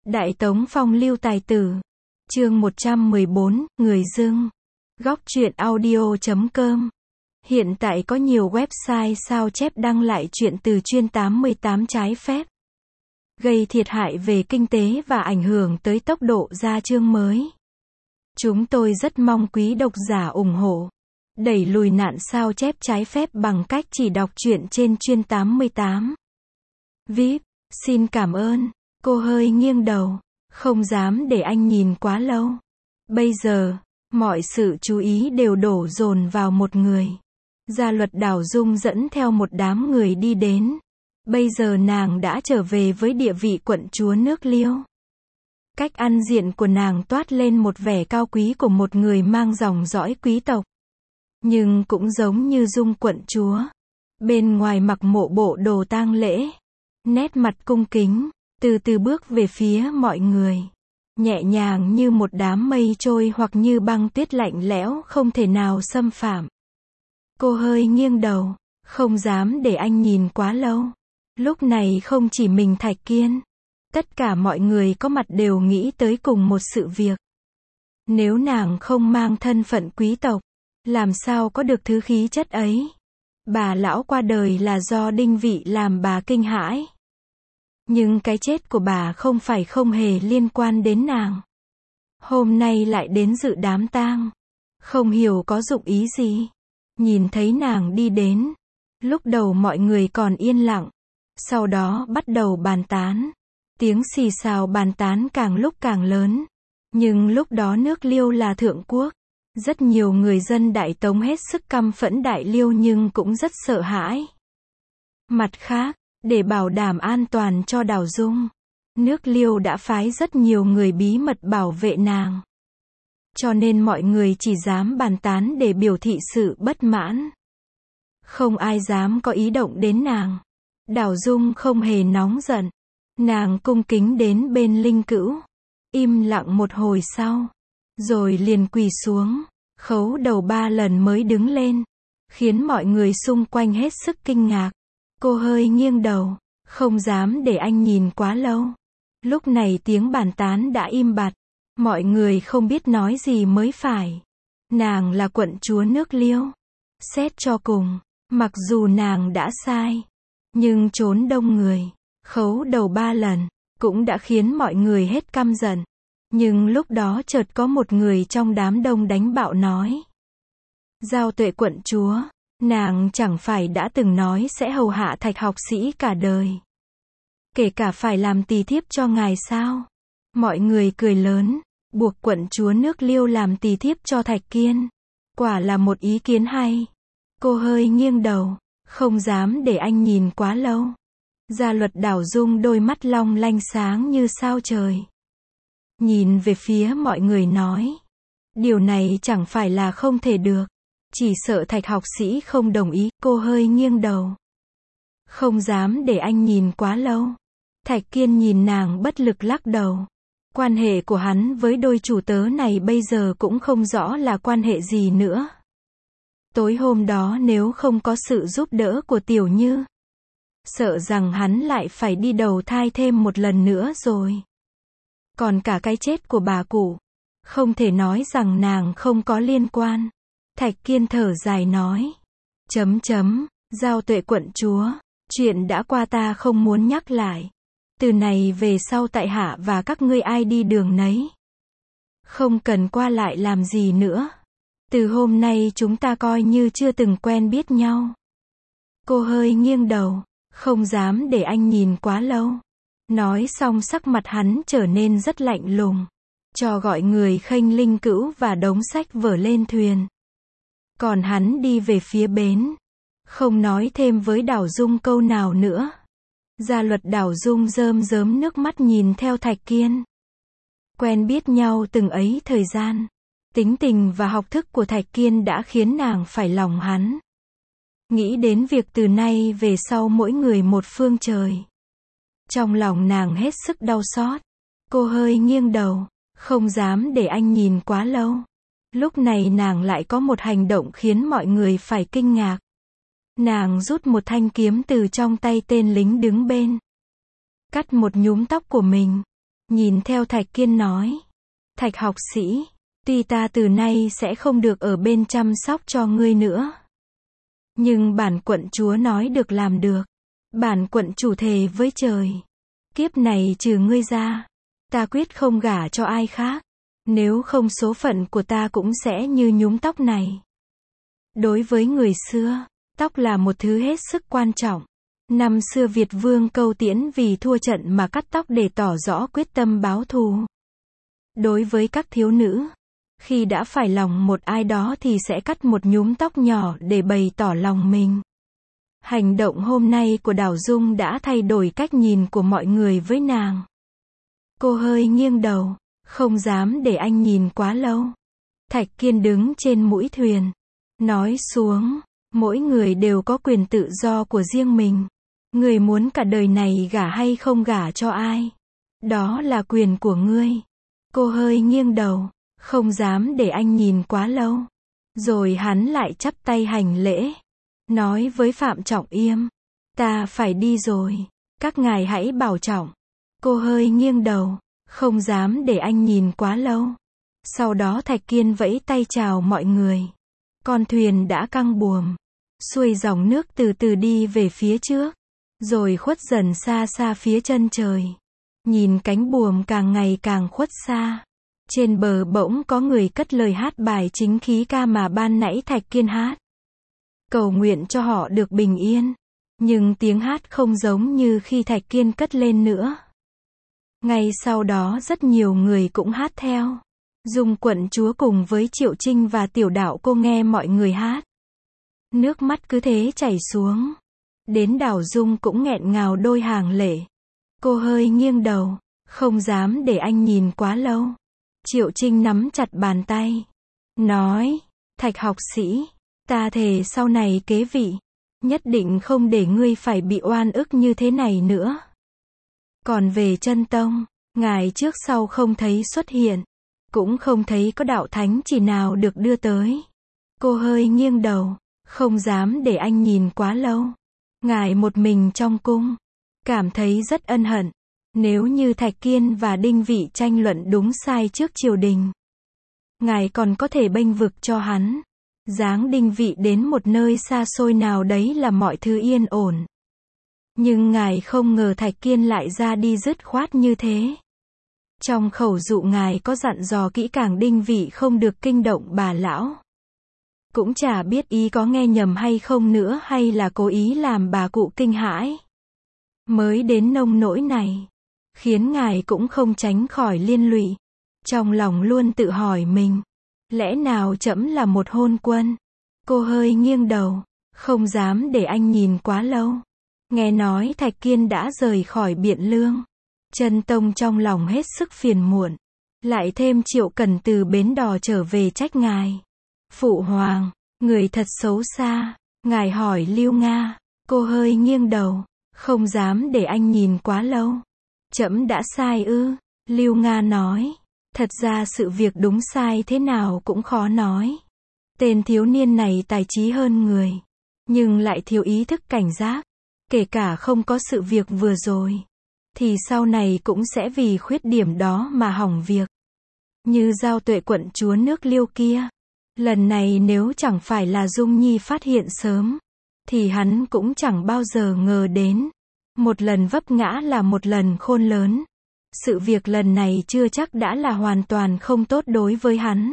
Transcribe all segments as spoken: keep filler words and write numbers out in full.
Đại Tống Phong lưu tài tử. Chương một trăm mười bốn, Người dưng. Góc truyện audio chấm com. Hiện tại có nhiều website sao chép đăng lại chuyện từ chuyên tám mươi tám trái phép, gây thiệt hại về kinh tế và ảnh hưởng tới tốc độ ra chương mới. Chúng tôi rất mong quý độc giả ủng hộ, đẩy lùi nạn sao chép trái phép bằng cách chỉ đọc truyện trên chuyên tám mươi tám. vê i pê, xin cảm ơn. Cô hơi nghiêng đầu, không dám để anh nhìn quá lâu. Bây giờ, mọi sự chú ý đều đổ dồn vào một người. Gia Luật Đảo Dung dẫn theo một đám người đi đến. Bây giờ nàng đã trở về với địa vị quận chúa nước Liêu. Cách ăn diện của nàng toát lên một vẻ cao quý của một người mang dòng dõi quý tộc. Nhưng cũng giống như Dung quận chúa. Bên ngoài mặc mộ bộ đồ tang lễ, nét mặt cung kính, từ từ bước về phía mọi người. Nhẹ nhàng như một đám mây trôi hoặc như băng tuyết lạnh lẽo không thể nào xâm phạm. Cô hơi nghiêng đầu, không dám để anh nhìn quá lâu. Lúc này không chỉ mình Thạch Kiên, tất cả mọi người có mặt đều nghĩ tới cùng một sự việc. Nếu nàng không mang thân phận quý tộc, làm sao có được thứ khí chất ấy? Bà lão qua đời là do Đinh Vị làm bà kinh hãi. Nhưng cái chết của bà không phải không hề liên quan đến nàng. Hôm nay lại đến dự đám tang, không hiểu có dụng ý gì. Nhìn thấy nàng đi đến, lúc đầu mọi người còn yên lặng, sau đó bắt đầu bàn tán. Tiếng xì xào bàn tán càng lúc càng lớn. Nhưng lúc đó nước Liêu là thượng quốc, rất nhiều người dân Đại Tống hết sức căm phẫn Đại Liêu nhưng cũng rất sợ hãi. Mặt khác, để bảo đảm an toàn cho Đảo Dung, nước Liêu đã phái rất nhiều người bí mật bảo vệ nàng. Cho nên mọi người chỉ dám bàn tán để biểu thị sự bất mãn. Không ai dám có ý động đến nàng. Đảo Dung không hề nóng giận. Nàng cung kính đến bên Linh Cữu, im lặng một hồi sau, rồi liền quỳ xuống, khấu đầu ba lần mới đứng lên, khiến mọi người xung quanh hết sức kinh ngạc. Cô hơi nghiêng đầu, không dám để anh nhìn quá lâu. Lúc này tiếng bàn tán đã im bặt, mọi người không biết nói gì mới phải. Nàng là quận chúa nước Liêu. Xét cho cùng, mặc dù nàng đã sai, nhưng trốn đông người, khấu đầu ba lần, cũng đã khiến mọi người hết căm giận. Nhưng lúc đó chợt có một người trong đám đông đánh bạo nói: Giao Tuệ quận chúa, nàng chẳng phải đã từng nói sẽ hầu hạ Thạch học sĩ cả đời, kể cả phải làm tỳ thiếp cho ngài sao? Mọi người cười lớn, buộc quận chúa nước Liêu làm tỳ thiếp cho Thạch Kiên. Quả là một ý kiến hay. Cô hơi nghiêng đầu, không dám để anh nhìn quá lâu. Gia Luật Đảo Dung đôi mắt long lanh sáng như sao trời. Nhìn về phía mọi người nói: Điều này chẳng phải là không thể được. Chỉ sợ Thạch học sĩ không đồng ý. Cô hơi nghiêng đầu, không dám để anh nhìn quá lâu. Thạch Kiên nhìn nàng bất lực lắc đầu. Quan hệ của hắn với đôi chủ tớ này bây giờ cũng không rõ là quan hệ gì nữa. Tối hôm đó nếu không có sự giúp đỡ của Tiểu Như, sợ rằng hắn lại phải đi đầu thai thêm một lần nữa rồi. Còn cả cái chết của bà cụ, không thể nói rằng nàng không có liên quan. Thạch Kiên thở dài nói: Chấm chấm, Giao Tuệ quận chúa, chuyện đã qua ta không muốn nhắc lại. Từ này về sau tại hạ và các ngươi ai đi đường nấy, không cần qua lại làm gì nữa. Từ hôm nay chúng ta coi như chưa từng quen biết nhau. Cô hơi nghiêng đầu, không dám để anh nhìn quá lâu. Nói xong sắc mặt hắn trở nên rất lạnh lùng, cho gọi người khênh Linh Cữu và đống sách vở lên thuyền. Còn hắn đi về phía bến, không nói thêm với Đảo Dung câu nào nữa. Gia Luật Đảo Dung rơm rớm nước mắt nhìn theo Thạch Kiên. Quen biết nhau từng ấy thời gian, tính tình và học thức của Thạch Kiên đã khiến nàng phải lòng hắn. Nghĩ đến việc từ nay về sau mỗi người một phương trời, trong lòng nàng hết sức đau xót. Cô hơi nghiêng đầu, không dám để anh nhìn quá lâu. Lúc này nàng lại có một hành động khiến mọi người phải kinh ngạc. Nàng rút một thanh kiếm từ trong tay tên lính đứng bên, cắt một nhúm tóc của mình. Nhìn theo Thạch Kiên nói. Thạch học sĩ, tuy ta từ nay sẽ không được ở bên chăm sóc cho ngươi nữa. Nhưng bản quận chúa nói được làm được. Bản quận chủ thề với trời. Kiếp này trừ ngươi ra, ta quyết không gả cho ai khác. Nếu không số phận của ta cũng sẽ như nhúm tóc này. Đối với người xưa, tóc là một thứ hết sức quan trọng. Năm xưa Việt Vương Câu Tiễn vì thua trận mà cắt tóc để tỏ rõ quyết tâm báo thù. Đối với các thiếu nữ, khi đã phải lòng một ai đó thì sẽ cắt một nhúm tóc nhỏ để bày tỏ lòng mình. Hành động hôm nay của Đào Dung đã thay đổi cách nhìn của mọi người với nàng. Cô hơi nghiêng đầu, không dám để anh nhìn quá lâu. Thạch Kiên đứng trên mũi thuyền, nói xuống, mỗi người đều có quyền tự do của riêng mình. Người muốn cả đời này gả hay không gả cho ai, đó là quyền của ngươi. Cô hơi nghiêng đầu, không dám để anh nhìn quá lâu. Rồi hắn lại chắp tay hành lễ, nói với Phạm Trọng Yêm, ta phải đi rồi, các ngài hãy bảo trọng. Cô hơi nghiêng đầu, không dám để anh nhìn quá lâu. Sau đó Thạch Kiên vẫy tay chào mọi người. Con thuyền đã căng buồm, xuôi dòng nước từ từ đi về phía trước, rồi khuất dần xa xa phía chân trời. Nhìn cánh buồm càng ngày càng khuất xa. Trên bờ bỗng có người cất lời hát bài chính khí ca mà ban nãy Thạch Kiên hát. Cầu nguyện cho họ được bình yên. Nhưng tiếng hát không giống như khi Thạch Kiên cất lên nữa. Ngay sau đó rất nhiều người cũng hát theo. Dung quận chúa cùng với Triệu Trinh và Tiểu Đạo cô nghe mọi người hát. Nước mắt cứ thế chảy xuống. Đến Đào Dung cũng nghẹn ngào đôi hàng lệ. Cô hơi nghiêng đầu, không dám để anh nhìn quá lâu. Triệu Trinh nắm chặt bàn tay, nói, Thạch học sĩ, ta thề sau này kế vị, nhất định không để ngươi phải bị oan ức như thế này nữa. Còn về Chân Tông, ngài trước sau không thấy xuất hiện, cũng không thấy có đạo thánh chỉ nào được đưa tới. Cô hơi nghiêng đầu, không dám để anh nhìn quá lâu. Ngài một mình trong cung, cảm thấy rất ân hận. Nếu như Thạch Kiên và Đinh Vị tranh luận đúng sai trước triều đình, ngài còn có thể bênh vực cho hắn, giáng Đinh Vị đến một nơi xa xôi nào đấy là mọi thứ yên ổn. Nhưng ngài không ngờ Thạch Kiên lại ra đi dứt khoát như thế. Trong khẩu dụ ngài có dặn dò kỹ càng Đinh Vị không được kinh động bà lão. Cũng chả biết ý có nghe nhầm hay không nữa hay là cố ý làm bà cụ kinh hãi. Mới đến nông nỗi này, khiến ngài cũng không tránh khỏi liên lụy. Trong lòng luôn tự hỏi mình, lẽ nào trẫm là một hôn quân? Cô hơi nghiêng đầu, không dám để anh nhìn quá lâu. Nghe nói Thạch Kiên đã rời khỏi Biện Lương. Chân Tông trong lòng hết sức phiền muộn. Lại thêm Triệu Cần từ bến đò trở về trách ngài. Phụ hoàng, người thật xấu xa. Ngài hỏi Lưu Nga. Cô hơi nghiêng đầu, không dám để anh nhìn quá lâu. Trẫm đã sai ư? Lưu Nga nói. Thật ra sự việc đúng sai thế nào cũng khó nói. Tên thiếu niên này tài trí hơn người, nhưng lại thiếu ý thức cảnh giác. Kể cả không có sự việc vừa rồi, thì sau này cũng sẽ vì khuyết điểm đó mà hỏng việc. Như Giao Tuệ quận chúa nước Liêu kia. Lần này nếu chẳng phải là Dung Nhi phát hiện sớm, thì hắn cũng chẳng bao giờ ngờ đến. Một lần vấp ngã là một lần khôn lớn. Sự việc lần này chưa chắc đã là hoàn toàn không tốt đối với hắn.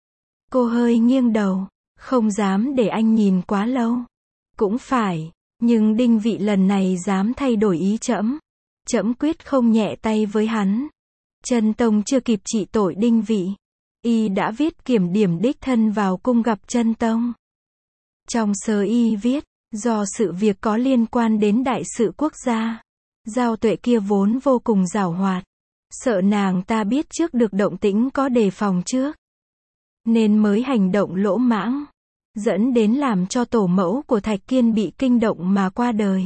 Cô hơi nghiêng đầu, không dám để anh nhìn quá lâu. Cũng phải, nhưng Đinh Vị lần này dám thay đổi ý trẫm. Trẫm quyết không nhẹ tay với hắn. Chân Tông chưa kịp trị tội Đinh Vị, y đã viết kiểm điểm đích thân vào cung gặp Chân Tông. Trong sớ y viết, do sự việc có liên quan đến đại sự quốc gia, Giao Tuệ kia vốn vô cùng giảo hoạt, sợ nàng ta biết trước được động tĩnh có đề phòng trước, nên mới hành động lỗ mãng, dẫn đến làm cho tổ mẫu của Thạch Kiên bị kinh động mà qua đời.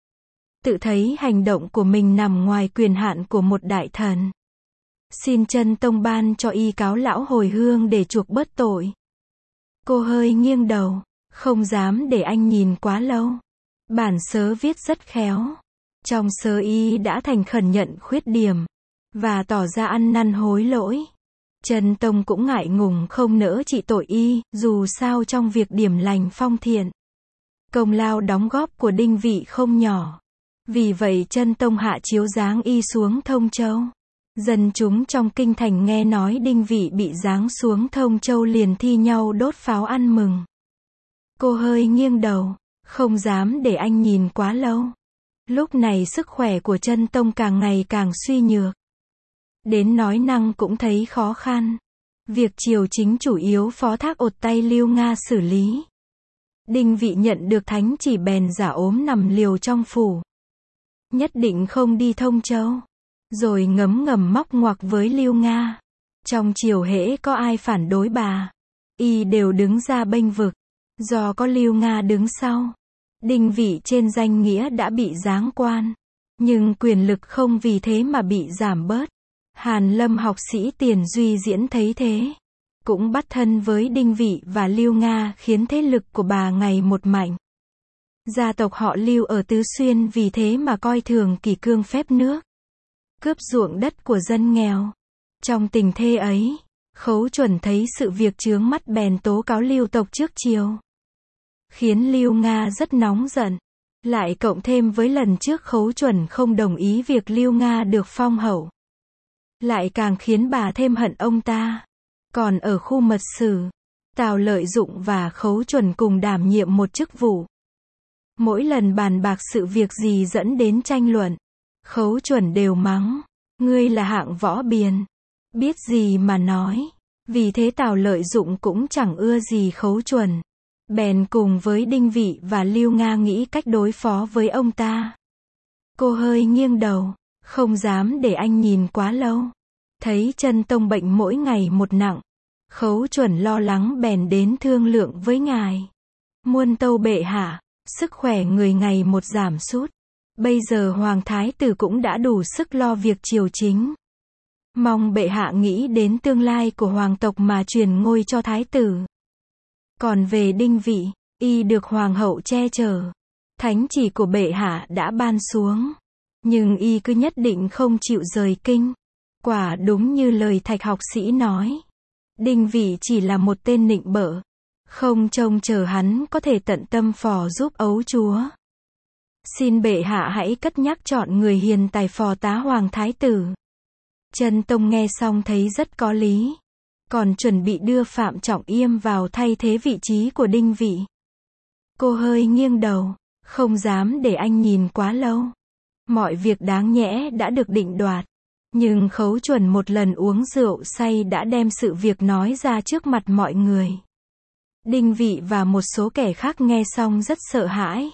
Tự thấy hành động của mình nằm ngoài quyền hạn của một đại thần. Xin Chân Tông ban cho y cáo lão hồi hương để chuộc bớt tội. Cô hơi nghiêng đầu, không dám để anh nhìn quá lâu. Bản sớ viết rất khéo. Trong sớ y đã thành khẩn nhận khuyết điểm, và tỏ ra ăn năn hối lỗi. Chân Tông cũng ngại ngùng không nỡ trị tội y, dù sao trong việc điểm lành phong thiện, công lao đóng góp của Đinh Vị không nhỏ. Vì vậy Chân Tông hạ chiếu giáng y xuống Thông Châu. Dân chúng trong kinh thành nghe nói Đinh Vị bị giáng xuống Thông Châu liền thi nhau đốt pháo ăn mừng. Cô hơi nghiêng đầu, không dám để anh nhìn quá lâu. Lúc này sức khỏe của Chân Tông càng ngày càng suy nhược. Đến nói năng cũng thấy khó khăn. Việc triều chính chủ yếu phó thác ột tay Lưu Nga xử lý. Đinh Vị nhận được thánh chỉ bèn giả ốm nằm liều trong phủ. Nhất định không đi Thông Châu. Rồi ngấm ngầm móc ngoặc với Lưu Nga. Trong triều hễ có ai phản đối bà, y đều đứng ra bênh vực. Do có Lưu Nga đứng sau, Đinh Vị trên danh nghĩa đã bị giáng quan. Nhưng quyền lực không vì thế mà bị giảm bớt. Hàn Lâm học sĩ Tiền Duy Diễn thấy thế, cũng bắt thân với Đinh Vị và Lưu Nga khiến thế lực của bà ngày một mạnh. Gia tộc họ Lưu ở Tứ Xuyên vì thế mà coi thường kỷ cương phép nước, cướp ruộng đất của dân nghèo. Trong tình thế ấy, Khấu Chuẩn thấy sự việc chướng mắt bèn tố cáo Lưu tộc trước triều, khiến Lưu Nga rất nóng giận. Lại cộng thêm với lần trước Khấu Chuẩn không đồng ý việc Lưu Nga được phong hậu, lại càng khiến bà thêm hận ông ta. Còn ở khu mật sử, Tào Lợi Dụng và Khấu Chuẩn cùng đảm nhiệm một chức vụ. Mỗi lần bàn bạc sự việc gì dẫn đến tranh luận, Khấu Chuẩn đều mắng, ngươi là hạng võ biền, biết gì mà nói. Vì thế Tào Lợi Dụng cũng chẳng ưa gì Khấu Chuẩn, bèn cùng với Đinh Vị và Lưu Nga nghĩ cách đối phó với ông ta. Cô hơi nghiêng đầu, không dám để anh nhìn quá lâu. Thấy Chân Tông bệnh mỗi ngày một nặng, Khấu Chuẩn lo lắng bèn đến thương lượng với ngài. Muôn tâu bệ hạ, sức khỏe người ngày một giảm sút. Bây giờ Hoàng Thái Tử cũng đã đủ sức lo việc triều chính. Mong bệ hạ nghĩ đến tương lai của hoàng tộc mà truyền ngôi cho Thái Tử. Còn về Đinh Vị, y được Hoàng hậu che chở. Thánh chỉ của bệ hạ đã ban xuống. Nhưng y cứ nhất định không chịu rời kinh. Quả đúng như lời Thạch học sĩ nói. Đinh Vị chỉ là một tên nịnh bợ. Không trông chờ hắn có thể tận tâm phò giúp ấu chúa. Xin bệ hạ hãy cất nhắc chọn người hiền tài phò tá Hoàng Thái Tử. Chân Tông nghe xong thấy rất có lý. Còn chuẩn bị đưa Phạm Trọng Yêm vào thay thế vị trí của Đinh Vị. Cô hơi nghiêng đầu, không dám để anh nhìn quá lâu. Mọi việc đáng nhẽ đã được định đoạt. Nhưng Khấu Chuẩn một lần uống rượu say đã đem sự việc nói ra trước mặt mọi người. Đinh Vị và một số kẻ khác nghe xong rất sợ hãi.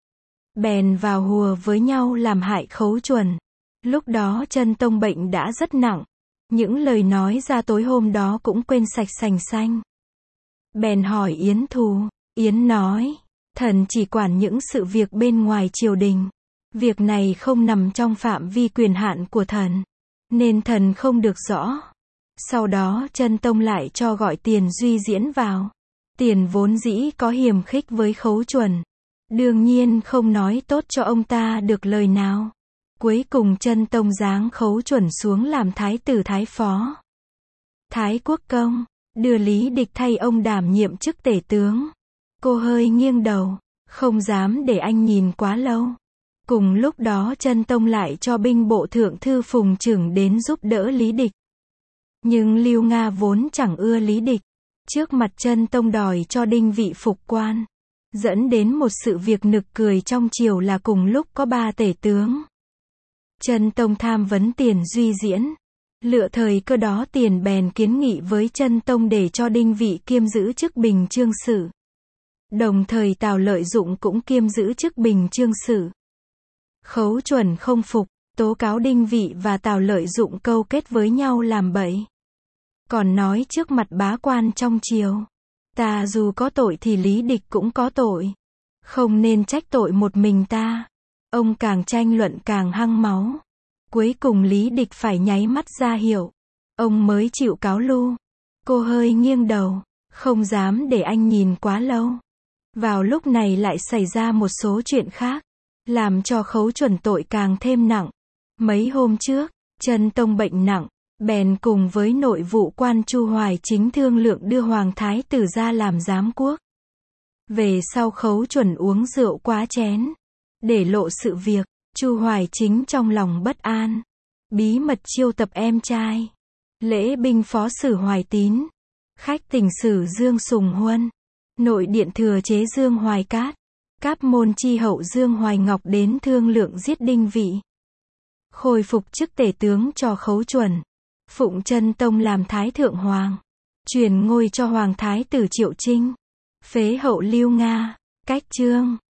Bèn vào hùa với nhau làm hại Khấu Chuẩn. Lúc đó Chân Tông bệnh đã rất nặng. Những lời nói ra tối hôm đó cũng quên sạch sành xanh. Bèn hỏi Yến Thù. Yến nói, thần chỉ quản những sự việc bên ngoài triều đình. Việc này không nằm trong phạm vi quyền hạn của thần, nên thần không được rõ. Sau đó Chân Tông lại cho gọi Tiền Duy Diễn vào. Tiền vốn dĩ có hiềm khích với Khấu Chuẩn, đương nhiên không nói tốt cho ông ta được lời nào. Cuối cùng Chân Tông giáng Khấu Chuẩn xuống làm Thái Tử Thái Phó, Thái Quốc Công, đưa Lý Địch thay ông đảm nhiệm chức tể tướng. Cô hơi nghiêng đầu, không dám để anh nhìn quá lâu. Cùng lúc đó Chân Tông lại cho binh bộ thượng thư Phùng Chưởng đến giúp đỡ Lý Địch. Nhưng Lưu Nga vốn chẳng ưa Lý Địch. Trước mặt Chân Tông đòi cho Đinh Vị phục quan. Dẫn đến một sự việc nực cười trong triều là cùng lúc có ba tể tướng. Chân Tông tham vấn Tiền Duy Diễn. Lựa thời cơ đó Tiền bèn kiến nghị với Chân Tông để cho Đinh Vị kiêm giữ chức Bình Chương Sử. Đồng thời Tào Lợi Dụng cũng kiêm giữ chức Bình Chương Sử. Khấu Chuẩn không phục, tố cáo Đinh Vị và Tào Lợi Dụng câu kết với nhau làm bậy. Còn nói trước mặt bá quan trong triều, ta dù có tội thì Lý Địch cũng có tội. Không nên trách tội một mình ta. Ông càng tranh luận càng hăng máu. Cuối cùng Lý Địch phải nháy mắt ra hiệu. Ông mới chịu cáo lu. Cô hơi nghiêng đầu, không dám để anh nhìn quá lâu. Vào lúc này lại xảy ra một số chuyện khác, làm cho Khấu Chuẩn tội càng thêm nặng. Mấy hôm trước, Chân Tông bệnh nặng, bèn cùng với nội vụ quan Chu Hoài Chính thương lượng đưa Hoàng Thái tử ra làm giám quốc. Về sau Khấu Chuẩn uống rượu quá chén, để lộ sự việc, Chu Hoài Chính trong lòng bất an, bí mật chiêu tập em trai, lễ binh phó sử Hoài Tín, khách tình sử Dương Sùng Huân, nội điện thừa chế Dương Hoài Cát, cáp môn chi hậu Dương Hoài Ngọc đến thương lượng giết Đinh Vị. Khôi phục chức tể tướng cho Khấu Chuẩn, phụng Chân Tông làm Thái Thượng Hoàng, truyền ngôi cho Hoàng Thái tử Triệu Trinh, phế hậu Lưu Nga, cách chương.